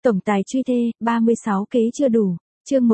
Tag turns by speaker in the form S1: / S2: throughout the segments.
S1: Tổng tài truy thê, 36 kế chưa đủ. Chương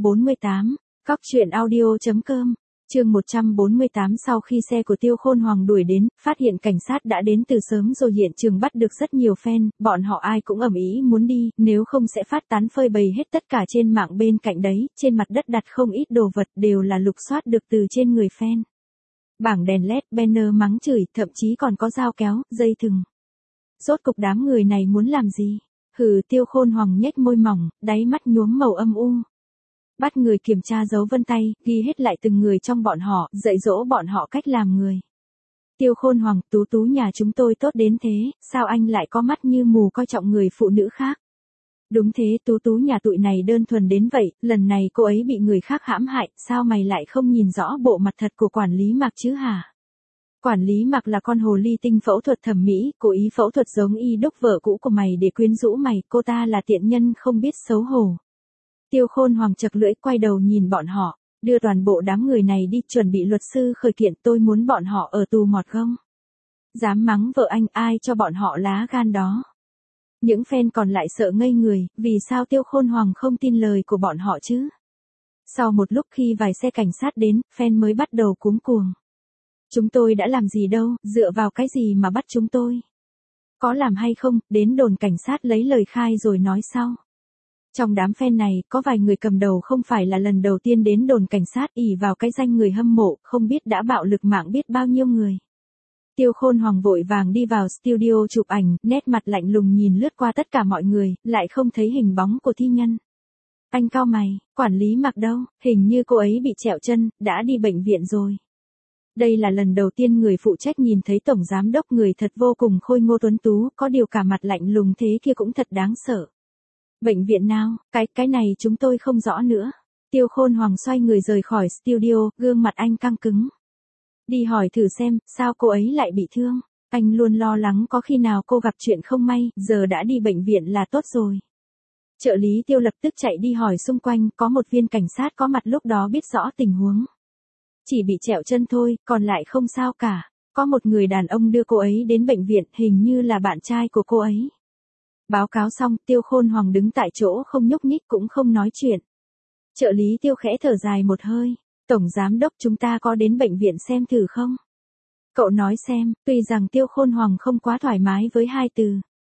S1: 148. Cóc truyện audio.com. Chương 148. Sau khi xe của Tiêu Khôn Hoàng đuổi đến, phát hiện cảnh sát đã đến từ sớm rồi, hiện trường bắt được rất nhiều fan, bọn họ ai cũng ầm ĩ muốn đi, nếu không sẽ phát tán phơi bày hết tất cả trên mạng. Bên cạnh đấy, trên mặt đất đặt không ít đồ vật đều là lục soát được từ trên người fan. Bảng đèn LED, banner mắng chửi, thậm chí còn có dao kéo, dây thừng. Rốt cục đám người này muốn làm gì? Hừ, Tiêu Khôn Hoàng nhếch môi mỏng, đáy mắt nhuốm màu âm u. Bắt người kiểm tra dấu vân tay, ghi hết lại từng người trong bọn họ, dạy dỗ bọn họ cách làm người. Tiêu Khôn Hoàng, Tú Tú nhà chúng tôi tốt đến thế, sao anh lại có mắt như mù coi trọng người phụ nữ khác? Đúng thế, Tú Tú nhà tụi này đơn thuần đến vậy, lần này cô ấy bị người khác hãm hại, sao mày lại không nhìn rõ bộ mặt thật của quản lý Mạc chứ hả? Quản lý Mạc là con hồ ly tinh phẫu thuật thẩm mỹ, cố ý phẫu thuật giống y đúc vợ cũ của mày để quyến rũ mày, cô ta là tiện nhân không biết xấu hổ. Tiêu Khôn Hoàng chật lưỡi quay đầu nhìn bọn họ, đưa toàn bộ đám người này đi chuẩn bị luật sư khởi kiện, tôi muốn bọn họ ở tù mọt không? Dám mắng vợ anh, ai cho bọn họ lá gan đó? Những fan còn lại sợ ngây người, vì sao Tiêu Khôn Hoàng không tin lời của bọn họ chứ? Sau một lúc khi vài xe cảnh sát đến, fan mới bắt đầu cuống cuồng. Chúng tôi đã làm gì đâu, dựa vào cái gì mà bắt chúng tôi? Có làm hay không, đến đồn cảnh sát lấy lời khai rồi nói sau. Trong đám fan này, có vài người cầm đầu không phải là lần đầu tiên đến đồn cảnh sát, ỷ vào cái danh người hâm mộ, không biết đã bạo lực mạng biết bao nhiêu người. Tiêu Khôn Hoàng vội vàng đi vào studio chụp ảnh, nét mặt lạnh lùng nhìn lướt qua tất cả mọi người, lại không thấy hình bóng của thi nhân. Anh cau mày, quản lý Mạc đâu, hình như cô ấy bị trẹo chân, đã đi bệnh viện rồi. Đây là lần đầu tiên người phụ trách nhìn thấy tổng giám đốc người thật vô cùng khôi ngô tuấn tú, có điều cả mặt lạnh lùng thế kia cũng thật đáng sợ. Bệnh viện nào, cái này chúng tôi không rõ nữa. Tiêu Khôn Hoàng xoay người rời khỏi studio, gương mặt anh căng cứng. Đi hỏi thử xem, sao cô ấy lại bị thương? Anh luôn lo lắng có khi nào cô gặp chuyện không may, giờ đã đi bệnh viện là tốt rồi. Trợ lý Tiêu lập tức chạy đi hỏi xung quanh, có một viên cảnh sát có mặt lúc đó biết rõ tình huống. Chỉ bị trẹo chân thôi, còn lại không sao cả. Có một người đàn ông đưa cô ấy đến bệnh viện, hình như là bạn trai của cô ấy. Báo cáo xong, Tiêu Khôn Hoàng đứng tại chỗ không nhúc nhích cũng không nói chuyện. Trợ lý Tiêu khẽ thở dài một hơi. Tổng giám đốc, chúng ta có đến bệnh viện xem thử không? Cậu nói xem, tuy rằng Tiêu Khôn Hoàng không quá thoải mái với hai từ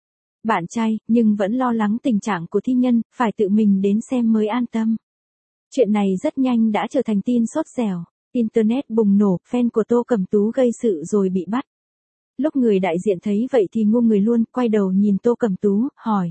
S1: bạn trai, nhưng vẫn lo lắng tình trạng của thi nhân, phải tự mình đến xem mới an tâm. Chuyện này rất nhanh đã trở thành tin sốt dẻo. Internet bùng nổ, fan của Tô Cẩm Tú gây sự rồi bị bắt. Lúc người đại diện thấy vậy thì ngu người luôn, quay đầu nhìn Tô Cẩm Tú, hỏi.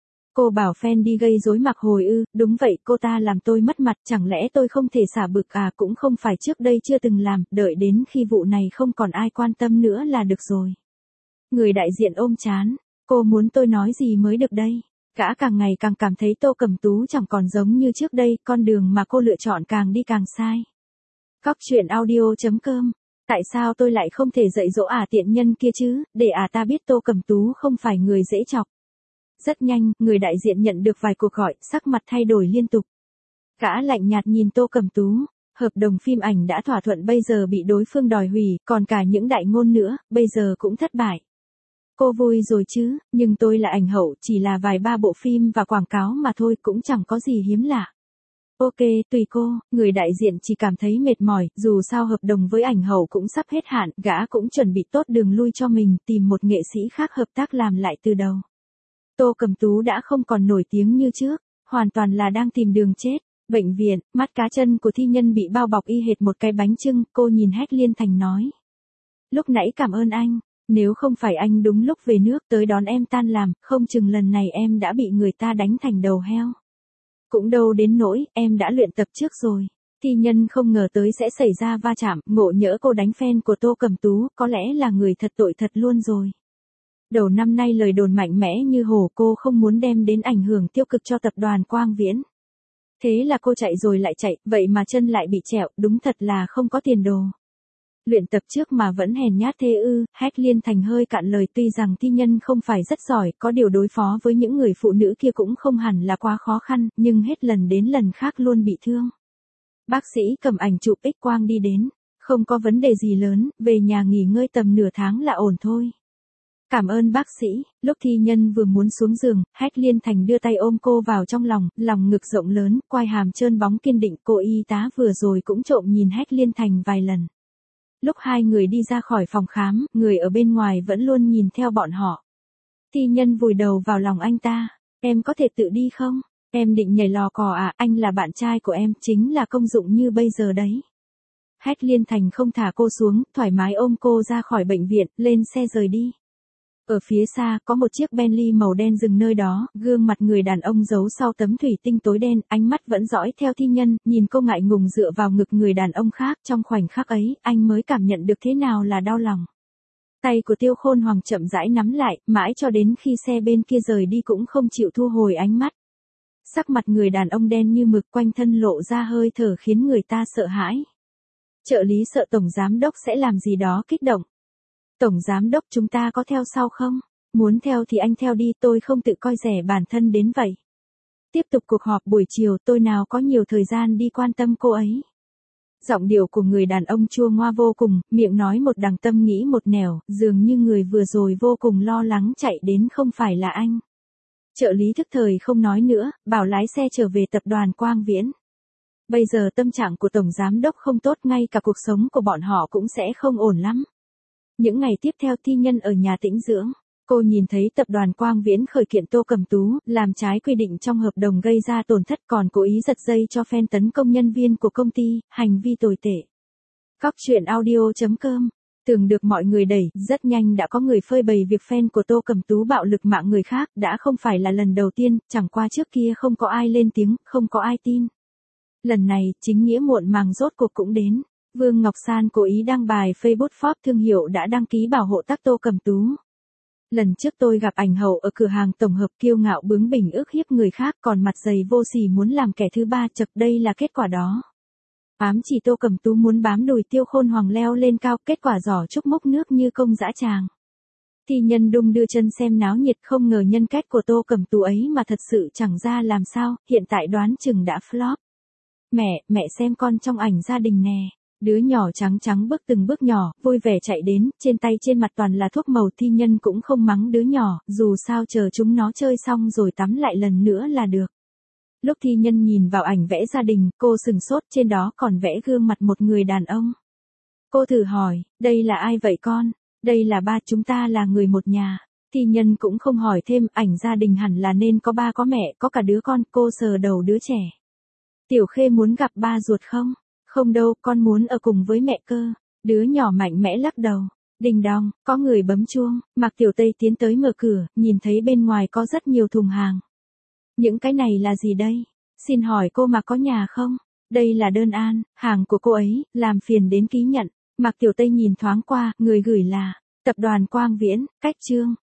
S1: Cô bảo fan đi gây rối Mạc Hồi ư? Đúng vậy, cô ta làm tôi mất mặt, chẳng lẽ tôi không thể xả bực à? Cũng không phải trước đây chưa từng làm, đợi đến khi vụ này không còn ai quan tâm nữa là được rồi. Người đại diện ôm trán, cô muốn tôi nói gì mới được đây? Gã càng ngày càng cảm thấy Tô Cẩm Tú chẳng còn giống như trước đây, con đường mà cô lựa chọn càng đi càng sai. Cóc truyện audio.com. Tại sao tôi lại không thể dạy dỗ tiện nhân kia chứ, để ta biết Tô Cẩm Tú không phải người dễ chọc. Rất nhanh, người đại diện nhận được vài cuộc gọi, sắc mặt thay đổi liên tục. Gã lạnh nhạt nhìn Tô Cẩm Tú, hợp đồng phim ảnh đã thỏa thuận bây giờ bị đối phương đòi hủy, còn cả những đại ngôn nữa, bây giờ cũng thất bại. Cô vui rồi chứ, nhưng tôi là ảnh hậu, chỉ là vài ba bộ phim và quảng cáo mà thôi, cũng chẳng có gì hiếm lạ. Ok, tùy cô, người đại diện chỉ cảm thấy mệt mỏi, dù sao hợp đồng với ảnh hậu cũng sắp hết hạn, gã cũng chuẩn bị tốt đường lui cho mình, tìm một nghệ sĩ khác hợp tác làm lại từ đầu. Tô Cẩm Tú đã không còn nổi tiếng như trước, hoàn toàn là đang tìm đường chết. Bệnh viện, mắt cá chân của thi nhân bị bao bọc y hệt một cái bánh chưng, cô nhìn Hách Liên Thành nói. Lúc nãy cảm ơn anh, nếu không phải anh đúng lúc về nước tới đón em tan làm, không chừng lần này em đã bị người ta đánh thành đầu heo. Cũng đâu đến nỗi, em đã luyện tập trước rồi. Thi nhân không ngờ tới sẽ xảy ra va chạm, ngộ nhỡ cô đánh fan của Tô Cẩm Tú, có lẽ là người thật tội thật luôn rồi. Đầu năm nay lời đồn mạnh mẽ như hổ, cô không muốn đem đến ảnh hưởng tiêu cực cho tập đoàn Quang Viễn. Thế là cô chạy rồi lại chạy, vậy mà chân lại bị trẹo, đúng thật là không có tiền đồ. Luyện tập trước mà vẫn hèn nhát thế ư? Hách Liên Thành hơi cạn lời, tuy rằng thi nhân không phải rất giỏi, có điều đối phó với những người phụ nữ kia cũng không hẳn là quá khó khăn, nhưng hết lần đến lần khác luôn bị thương. Bác sĩ cầm ảnh chụp X-quang đi đến, không có vấn đề gì lớn, về nhà nghỉ ngơi tầm nửa tháng là ổn thôi. Cảm ơn bác sĩ. Lúc thi nhân vừa muốn xuống giường, Hách Liên Thành đưa tay ôm cô vào trong lòng, lòng ngực rộng lớn, quai hàm trơn bóng kiên định. Cô y tá vừa rồi cũng trộm nhìn Hách Liên Thành vài lần. Lúc hai người đi ra khỏi phòng khám, người ở bên ngoài vẫn luôn nhìn theo bọn họ. Thi nhân vùi đầu vào lòng anh ta. Em có thể tự đi không? Em định nhảy lò cò à? Anh là bạn trai của em, chính là công dụng như bây giờ đấy. Hách Liên Thành không thả cô xuống, thoải mái ôm cô ra khỏi bệnh viện, lên xe rời đi. Ở phía xa, có một chiếc Bentley màu đen dừng nơi đó, gương mặt người đàn ông giấu sau tấm thủy tinh tối đen, ánh mắt vẫn dõi theo thi nhân, nhìn cô ngại ngùng dựa vào ngực người đàn ông khác. Trong khoảnh khắc ấy, anh mới cảm nhận được thế nào là đau lòng. Tay của Tiêu Khôn Hoàng chậm rãi nắm lại, mãi cho đến khi xe bên kia rời đi cũng không chịu thu hồi ánh mắt. Sắc mặt người đàn ông đen như mực, quanh thân lộ ra hơi thở khiến người ta sợ hãi. Trợ lý sợ Tổng Giám Đốc sẽ làm gì đó kích động. Tổng Giám Đốc, chúng ta có theo sau không? Muốn theo thì anh theo đi, tôi không tự coi rẻ bản thân đến vậy. Tiếp tục cuộc họp buổi chiều, tôi nào có nhiều thời gian đi quan tâm cô ấy. Giọng điệu của người đàn ông chua ngoa vô cùng, miệng nói một đằng tâm nghĩ một nẻo, dường như người vừa rồi vô cùng lo lắng chạy đến không phải là anh. Trợ lý thức thời không nói nữa, bảo lái xe trở về tập đoàn Quang Viễn. Bây giờ tâm trạng của Tổng Giám Đốc không tốt, ngay cả cuộc sống của bọn họ cũng sẽ không ổn lắm. Những ngày tiếp theo thi nhân ở nhà tĩnh dưỡng, cô nhìn thấy tập đoàn Quang Viễn khởi kiện Tô Cẩm Tú, làm trái quy định trong hợp đồng gây ra tổn thất, còn cố ý giật dây cho fan tấn công nhân viên của công ty, hành vi tồi tệ. Cóc truyện audio.com. Tưởng được mọi người đẩy, rất nhanh đã có người phơi bày việc fan của Tô Cẩm Tú bạo lực mạng người khác, đã không phải là lần đầu tiên, chẳng qua trước kia không có ai lên tiếng, không có ai tin. Lần này, chính nghĩa muộn màng rốt cuộc cũng đến. Vương Ngọc San cố ý đăng bài Facebook Forbes thương hiệu đã đăng ký bảo hộ tác Tô Cẩm Tú. Lần trước tôi gặp ảnh hậu ở cửa hàng tổng hợp, kiêu ngạo bướng bỉnh ức hiếp người khác, còn mặt dày vô sỉ muốn làm kẻ thứ ba, chật đây là kết quả đó. Ám chỉ Tô Cẩm Tú muốn bám đùi Tiêu Khôn Hoàng leo lên cao, kết quả giỏ trúc mốc nước như công dã tràng. Thi nhân đung đưa chân xem náo nhiệt, không ngờ nhân cách của Tô Cẩm Tú ấy mà thật sự chẳng ra làm sao, hiện tại đoán chừng đã flop. Mẹ xem con trong ảnh gia đình nè. Đứa nhỏ trắng trắng bước từng bước nhỏ, vui vẻ chạy đến, trên tay trên mặt toàn là thuốc màu. Thi nhân cũng không mắng đứa nhỏ, dù sao chờ chúng nó chơi xong rồi tắm lại lần nữa là được. Lúc thi nhân nhìn vào ảnh vẽ gia đình, cô sừng sốt, trên đó còn vẽ gương mặt một người đàn ông. Cô thử hỏi, đây là ai vậy con? Đây là ba, chúng ta là người một nhà. Thi nhân cũng không hỏi thêm, ảnh gia đình hẳn là nên có ba có mẹ, có cả đứa con. Cô sờ đầu đứa trẻ. Tiểu Khê muốn gặp ba ruột không? Không đâu, con muốn ở cùng với mẹ cơ. Đứa nhỏ mạnh mẽ lắc đầu. Đình đong, có người bấm chuông, Mạc Tiểu Tây tiến tới mở cửa, nhìn thấy bên ngoài có rất nhiều thùng hàng. Những cái này là gì đây? Xin hỏi cô Mạc có nhà không? Đây là đơn an, hàng của cô ấy, làm phiền đến ký nhận. Mạc Tiểu Tây nhìn thoáng qua, người gửi là tập đoàn Quang Viễn, cách Trương.